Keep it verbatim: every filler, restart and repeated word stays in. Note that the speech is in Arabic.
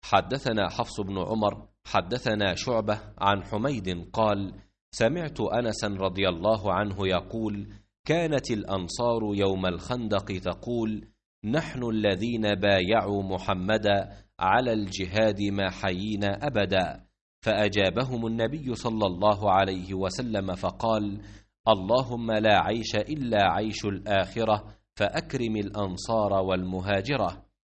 حدثنا حفص بن عمر حدثنا شعبة عن حميد قال: سمعت أنسا رضي الله عنه يقول: كانت الأنصار يوم الخندق تقول: نحن الذين بايعوا محمدا على الجهاد ما حيينا أبدا. فأجابهم النبي صلى الله عليه وسلم فقال: اللهم لا عيش إلا عيش الآخرة، فأكرم الأنصار والمهاجرة.